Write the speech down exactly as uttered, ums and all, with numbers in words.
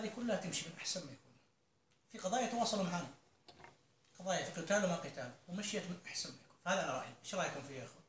هذه كلها تمشي من احسن ما يكون. في قضايا تواصلوا معنا، قضايا في قتال وما قتال، ومشيت من احسن ما يكون. هذا انا رايي، ايش رايكم فيها يا اخوان؟